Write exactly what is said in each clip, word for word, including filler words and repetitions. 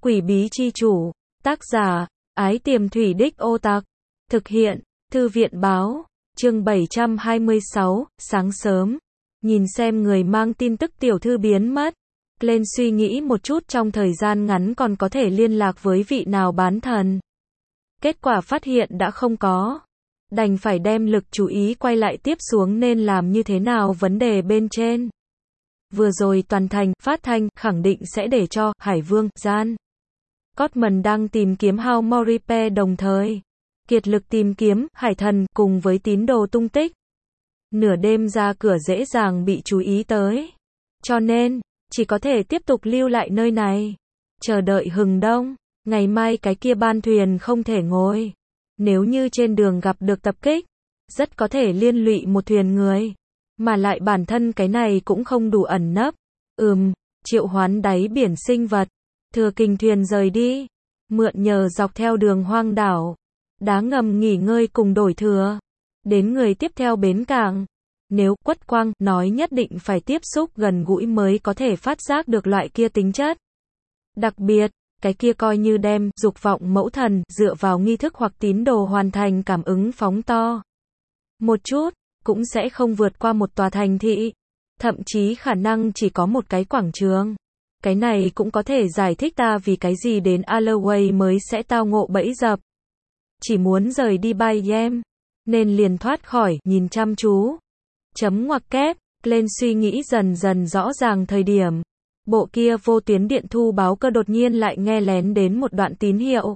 Quỷ bí chi chủ, tác giả, Ái Tiềm Thủy Đích Ô Tặc, thực hiện, Thư viện báo, chương bảy trăm hai mươi sáu, sáng sớm, nhìn xem người mang tin tức tiểu thư biến mất, lên suy nghĩ một chút trong thời gian ngắn còn có thể liên lạc với vị nào bán thần. Kết quả phát hiện đã không có. Đành phải đem lực chú ý quay lại tiếp xuống nên làm như thế nào vấn đề bên trên. Vừa rồi toàn thành, phát thanh, khẳng định sẽ để cho, Hải Vương, Gian. Cotman đang tìm kiếm Hao Moripe đồng thời. Kiệt lực tìm kiếm, Hải Thần, cùng với tín đồ tung tích. Nửa đêm ra cửa dễ dàng bị chú ý tới. Cho nên, chỉ có thể tiếp tục lưu lại nơi này. Chờ đợi hừng đông. Ngày mai cái kia ban thuyền không thể ngồi. Nếu như trên đường gặp được tập kích, rất có thể liên lụy một thuyền người. Mà lại bản thân cái này cũng không đủ ẩn nấp. Ừm, triệu hoán đáy biển sinh vật. Thừa kình thuyền rời đi. Mượn nhờ dọc theo đường hoang đảo. Đá ngầm nghỉ ngơi cùng đổi thừa. Đến người tiếp theo bến cảng. Nếu Quất Quang nói nhất định phải tiếp xúc gần gũi mới có thể phát giác được loại kia tính chất. Đặc biệt, cái kia coi như đem dục vọng mẫu thần dựa vào nghi thức hoặc tín đồ hoàn thành cảm ứng phóng to. Một chút, cũng sẽ không vượt qua một tòa thành thị. Thậm chí khả năng chỉ có một cái quảng trường. Cái này cũng có thể giải thích ta vì cái gì đến Alloway mới sẽ tao ngộ bẫy dập. Chỉ muốn rời đi Bayem, nên liền thoát khỏi, nhìn chăm chú. Chấm ngoặc kép, lên suy nghĩ dần dần rõ ràng thời điểm. Bộ kia vô tuyến điện thu báo cơ đột nhiên lại nghe lén đến một đoạn tín hiệu.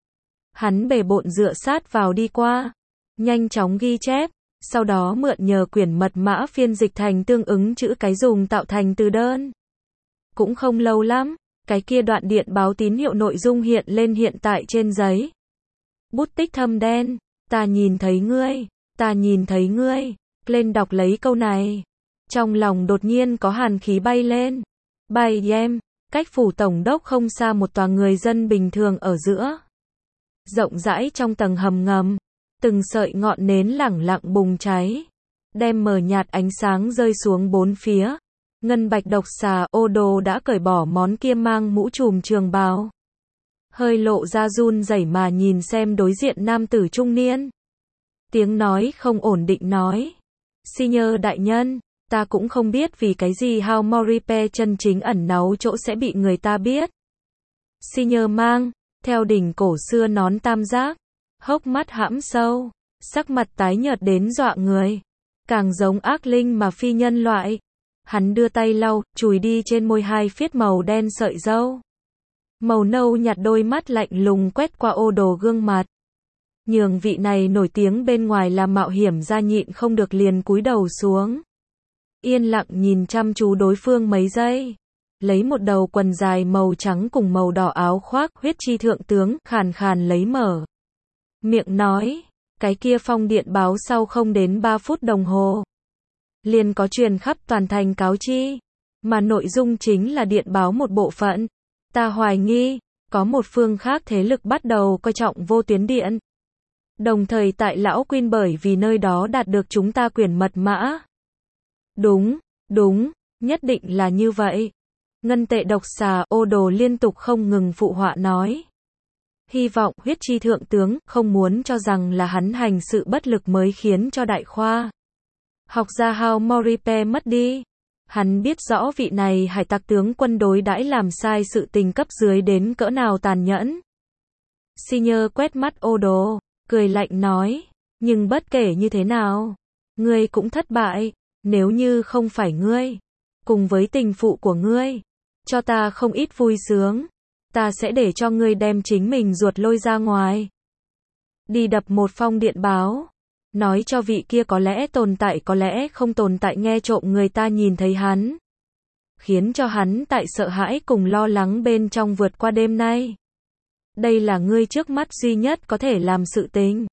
Hắn bề bộn dựa sát vào đi qua. Nhanh chóng ghi chép. Sau đó mượn nhờ quyển mật mã phiên dịch thành tương ứng chữ cái dùng tạo thành từ đơn. Cũng không lâu lắm, cái kia đoạn điện báo tín hiệu nội dung hiện lên hiện tại trên giấy. Bút tích thâm đen, ta nhìn thấy ngươi, ta nhìn thấy ngươi, lên đọc lấy câu này. Trong lòng đột nhiên có hàn khí bay lên. Bayem, cách phủ tổng đốc không xa một tòa người dân bình thường ở giữa. Rộng rãi trong tầng hầm ngầm. Từng sợi ngọn nến lẳng lặng bùng cháy, đem mờ nhạt ánh sáng rơi xuống bốn phía. Ngân bạch độc xà Odo đã cởi bỏ món kia mang mũ trùm trường bào. Hơi lộ ra run rẩy mà nhìn xem đối diện nam tử trung niên. Tiếng nói không ổn định nói. Senior đại nhân, ta cũng không biết vì cái gì Hao Moripe chân chính ẩn náu chỗ sẽ bị người ta biết. Senior mang, theo đỉnh cổ xưa nón tam giác. Hốc mắt hãm sâu, sắc mặt tái nhợt đến dọa người, càng giống ác linh mà phi nhân loại. Hắn đưa tay lau, chùi đi trên môi hai phiết màu đen sợi râu. Màu nâu nhạt đôi mắt lạnh lùng quét qua ô đồ gương mặt. Nhường vị này nổi tiếng bên ngoài là mạo hiểm ra nhịn không được liền cúi đầu xuống. Yên lặng nhìn chăm chú đối phương mấy giây. Lấy một đầu quần dài màu trắng cùng màu đỏ áo khoác, huyết chi thượng tướng, khàn khàn lấy mở. Miệng nói, cái kia phong điện báo sau không đến ba phút đồng hồ. Liền có truyền khắp toàn thành cáo chi. Mà nội dung chính là điện báo một bộ phận. Ta hoài nghi, có một phương khác thế lực bắt đầu coi trọng vô tuyến điện. Đồng thời tại Lão Quyên bởi vì nơi đó đạt được chúng ta quyển mật mã. Đúng, đúng, nhất định là như vậy. Ngân tệ độc xà Odo liên tục không ngừng phụ họa nói. Hy vọng huyết chi thượng tướng không muốn cho rằng là hắn hành sự bất lực mới khiến cho đại khoa học gia Hao Moripe mất đi. Hắn biết rõ vị này hải tặc tướng quân đối đãi làm sai sự tình cấp dưới đến cỡ nào tàn nhẫn. Senior quét mắt Odo, cười lạnh nói, nhưng bất kể như thế nào, ngươi cũng thất bại, nếu như không phải ngươi, cùng với tình phụ của ngươi, cho ta không ít vui sướng. Ta sẽ để cho ngươi đem chính mình ruột lôi ra ngoài. Đi đập một phong điện báo. Nói cho vị kia có lẽ tồn tại có lẽ không tồn tại nghe trộm người ta nhìn thấy hắn. Khiến cho hắn tại sợ hãi cùng lo lắng bên trong vượt qua đêm nay. Đây là ngươi trước mắt duy nhất có thể làm sự tình.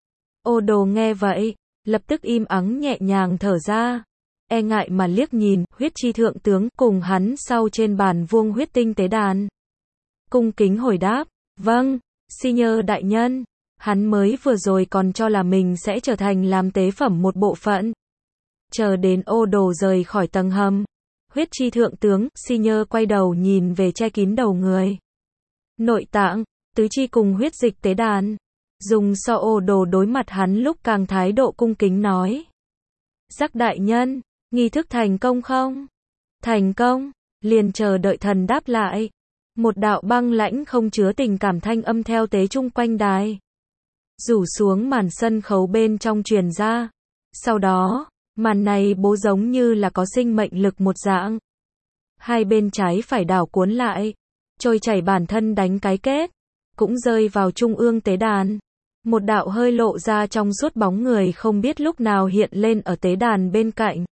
Odo nghe vậy, lập tức im ắng nhẹ nhàng thở ra. E ngại mà liếc nhìn, huyết chi thượng tướng cùng hắn sau trên bàn vuông huyết tinh tế đàn. Cung kính hồi đáp, vâng, Senior đại nhân, hắn mới vừa rồi còn cho là mình sẽ trở thành làm tế phẩm một bộ phận. Chờ đến Odo rời khỏi tầng hầm, huyết chi thượng tướng, Senior quay đầu nhìn về che kín đầu người. nội tạng, tứ chi cùng huyết dịch tế đàn. Dùng so ô đồ đối mặt hắn lúc càng thái độ cung kính nói. Giác đại nhân, nghi thức thành công không? Thành công, liền chờ đợi thần đáp lại. Một đạo băng lãnh không chứa tình cảm thanh âm theo tế chung quanh đài. Rủ xuống màn sân khấu bên trong truyền ra. Sau đó, màn này bố giống như là có sinh mệnh lực một dạng. Hai bên trái phải đảo cuốn lại, trôi chảy bản thân đánh cái kết, cũng rơi vào trung ương tế đàn. Một đạo hơi lộ ra trong suốt bóng người không biết lúc nào hiện lên ở tế đàn bên cạnh.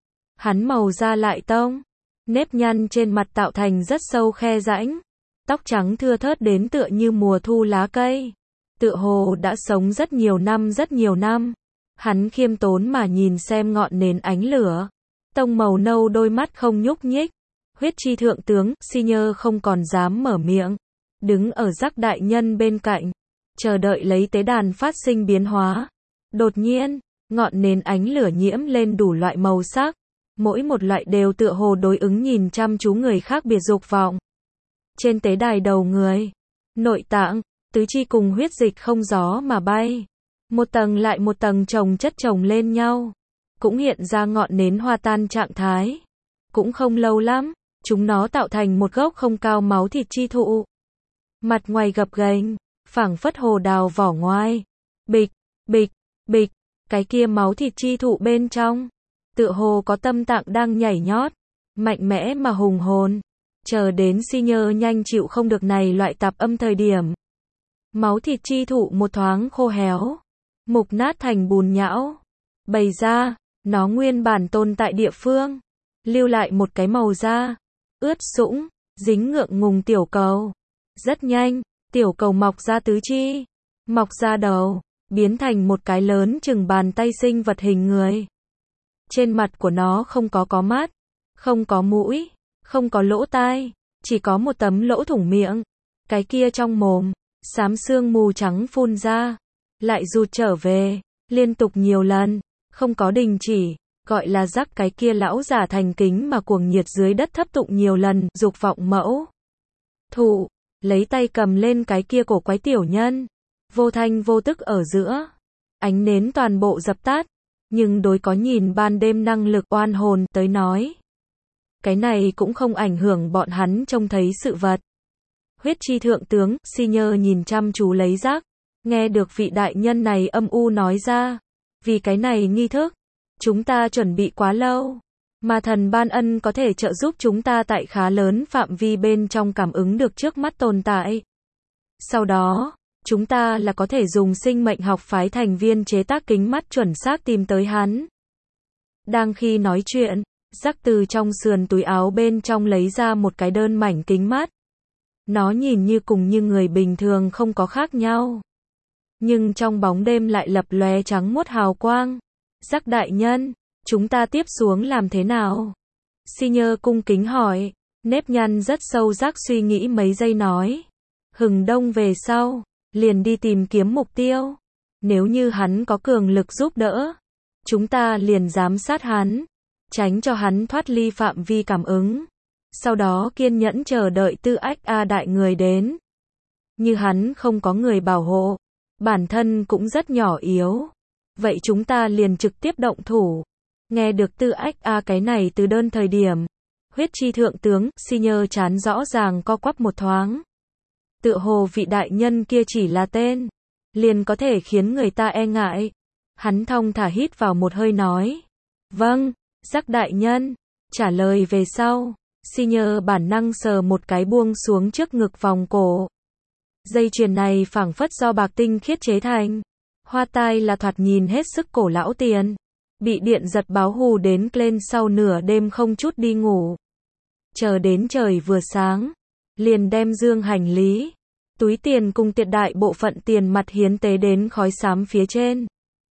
Hắn màu da lại tông, nếp nhăn trên mặt tạo thành rất sâu khe rãnh, tóc trắng thưa thớt đến tựa như mùa thu lá cây. Tựa hồ đã sống rất nhiều năm rất nhiều năm. Hắn khiêm tốn mà nhìn xem ngọn nến ánh lửa. Tông màu nâu đôi mắt không nhúc nhích. Huyết chi thượng tướng, si nhơ không còn dám mở miệng. Đứng ở Giác đại nhân bên cạnh. Chờ đợi lấy tế đàn phát sinh biến hóa. Đột nhiên, ngọn nến ánh lửa nhiễm lên đủ loại màu sắc. Mỗi một loại đều tựa hồ đối ứng nhìn chăm chú người khác biệt dục vọng. Trên tế đài đầu người, nội tạng, tứ chi cùng huyết dịch không gió mà bay. Một tầng lại một tầng chồng chất chồng lên nhau. Cũng hiện ra ngọn nến hòa tan trạng thái. Cũng không lâu lắm, chúng nó tạo thành một gốc không cao máu thịt chi thụ. Mặt ngoài gập ghềnh, phảng phất hồ đào vỏ ngoài. Bịch, bịch, bịch, cái kia máu thịt chi thụ bên trong. Tựa hồ có tâm tạng đang nhảy nhót. Mạnh mẽ mà hùng hồn. Chờ đến si nhơ nhanh chịu không được này loại tạp âm thời điểm. Máu thịt chi thụ một thoáng khô héo. Mục nát thành bùn nhão. Bày ra, nó nguyên bản tồn tại địa phương. Lưu lại một cái màu da. Ướt sũng, dính ngượng ngùng tiểu cầu. Rất nhanh, tiểu cầu mọc ra tứ chi. Mọc ra đầu, biến thành một cái lớn chừng bàn tay sinh vật hình người. Trên mặt của nó không có có mắt, không có mũi, không có lỗ tai, chỉ có một tấm lỗ thủng miệng. Cái kia trong mồm, xám sương mù trắng phun ra, lại rụt trở về, liên tục nhiều lần, không có đình chỉ, gọi là Giác cái kia lão giả thành kính mà cuồng nhiệt dưới đất thấp tụng nhiều lần, dục vọng mẫu. Thụ, lấy tay cầm lên cái kia cổ quái tiểu nhân, vô thanh vô tức ở giữa, ánh nến toàn bộ dập tắt, nhưng đối có nhìn ban đêm năng lực oan hồn tới nói. Cái này cũng không ảnh hưởng bọn hắn trông thấy sự vật. Huyết chi thượng tướng, si nhơ nhìn chăm chú lấy Giác, nghe được vị đại nhân này âm u nói ra. Vì cái này nghi thức, chúng ta chuẩn bị quá lâu, mà thần ban ân có thể trợ giúp chúng ta tại khá lớn phạm vi bên trong cảm ứng được trước mắt tồn tại. Sau đó, chúng ta là có thể dùng sinh mệnh học phái thành viên chế tác kính mắt chuẩn xác tìm tới hắn. Đang khi nói chuyện, Giác từ trong sườn túi áo bên trong lấy ra một cái đơn mảnh kính mắt. Nó nhìn như cùng như người bình thường không có khác nhau. Nhưng trong bóng đêm lại lập lóe trắng muốt hào quang. Giác đại nhân, chúng ta tiếp xuống làm thế nào? Si nhơ cung kính hỏi, nếp nhăn rất sâu. Giác suy nghĩ mấy giây nói. Hừng đông về sau, liền đi tìm kiếm mục tiêu. Nếu như hắn có cường lực giúp đỡ, chúng ta liền giám sát hắn, tránh cho hắn thoát ly phạm vi cảm ứng. Sau đó kiên nhẫn chờ đợi Tư Ách A đại người đến. Như hắn không có người bảo hộ, bản thân cũng rất nhỏ yếu. Vậy chúng ta liền trực tiếp động thủ. Nghe được Tư Ách A cái này từ đơn thời điểm. Huyết chi thượng tướng, si nhơ chán rõ ràng co quắp một thoáng. Tựa hồ vị đại nhân kia chỉ là tên, liền có thể khiến người ta e ngại. Hắn thong thả hít vào một hơi nói. Vâng, Giác đại nhân. Trả lời về sau, si nhơ bản năng sờ một cái buông xuống trước ngực vòng cổ. Dây chuyền này phảng phất do bạc tinh khiết chế thành. Hoa tai là thoạt nhìn hết sức cổ lão tiền. Bị điện giật báo hù đến lên sau nửa đêm không chút đi ngủ. Chờ đến trời vừa sáng, liền đem dương hành lý, túi tiền cùng tuyệt đại bộ phận tiền mặt hiến tế đến khói xám phía trên.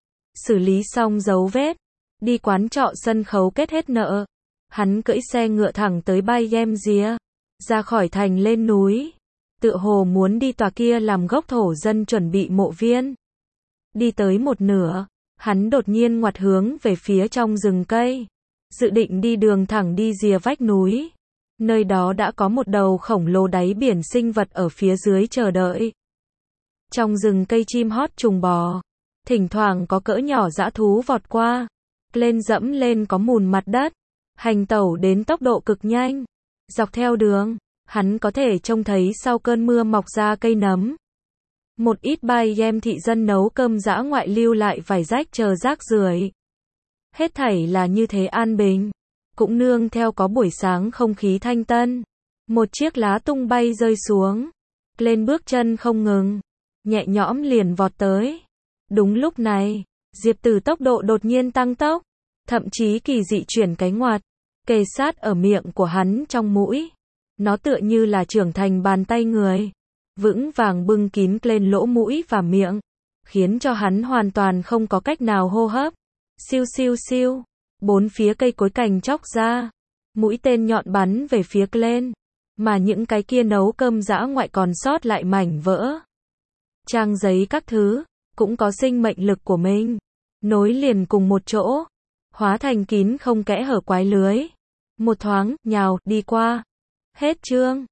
Xử lý xong dấu vết, đi quán trọ sân khấu kết hết nợ. Hắn cưỡi xe ngựa thẳng tới Bayemzia, ra khỏi thành lên núi. Tựa hồ muốn đi tòa kia làm gốc thổ dân chuẩn bị mộ viên. Đi tới một nửa, hắn đột nhiên ngoặt hướng về phía trong rừng cây. Dự định đi đường thẳng đi rìa vách núi. Nơi đó đã có một đầu khổng lồ đáy biển sinh vật ở phía dưới chờ đợi. Trong rừng cây chim hót trùng bò, thỉnh thoảng có cỡ nhỏ dã thú vọt qua, lên dẫm lên có mùn mặt đất, hành tẩu đến tốc độ cực nhanh. Dọc theo đường, hắn có thể trông thấy sau cơn mưa mọc ra cây nấm. Một ít bài em thị dân nấu cơm dã ngoại lưu lại vài rách chờ rác rưởi. Hết thảy là như thế an bình, cũng nương theo có buổi sáng không khí thanh tân. Một chiếc lá tung bay rơi xuống, lên bước chân không ngừng, nhẹ nhõm liền vọt tới. Đúng lúc này, Diệp Từ tốc độ đột nhiên tăng tốc, thậm chí kỳ dị chuyển cái ngoặt, kề sát ở miệng của hắn trong mũi. Nó tựa như là trưởng thành bàn tay người, vững vàng bưng kín lên lỗ mũi và miệng, khiến cho hắn hoàn toàn không có cách nào hô hấp. Siêu siêu siêu, bốn phía cây cối cành chóc ra, mũi tên nhọn bắn về phía Glenn, mà những cái kia nấu cơm dã ngoại còn sót lại mảnh vỡ. Trang giấy các thứ, cũng có sinh mệnh lực của mình, nối liền cùng một chỗ, hóa thành kín không kẽ hở quái lưới. Một thoáng, nhào, đi qua. Hết chương.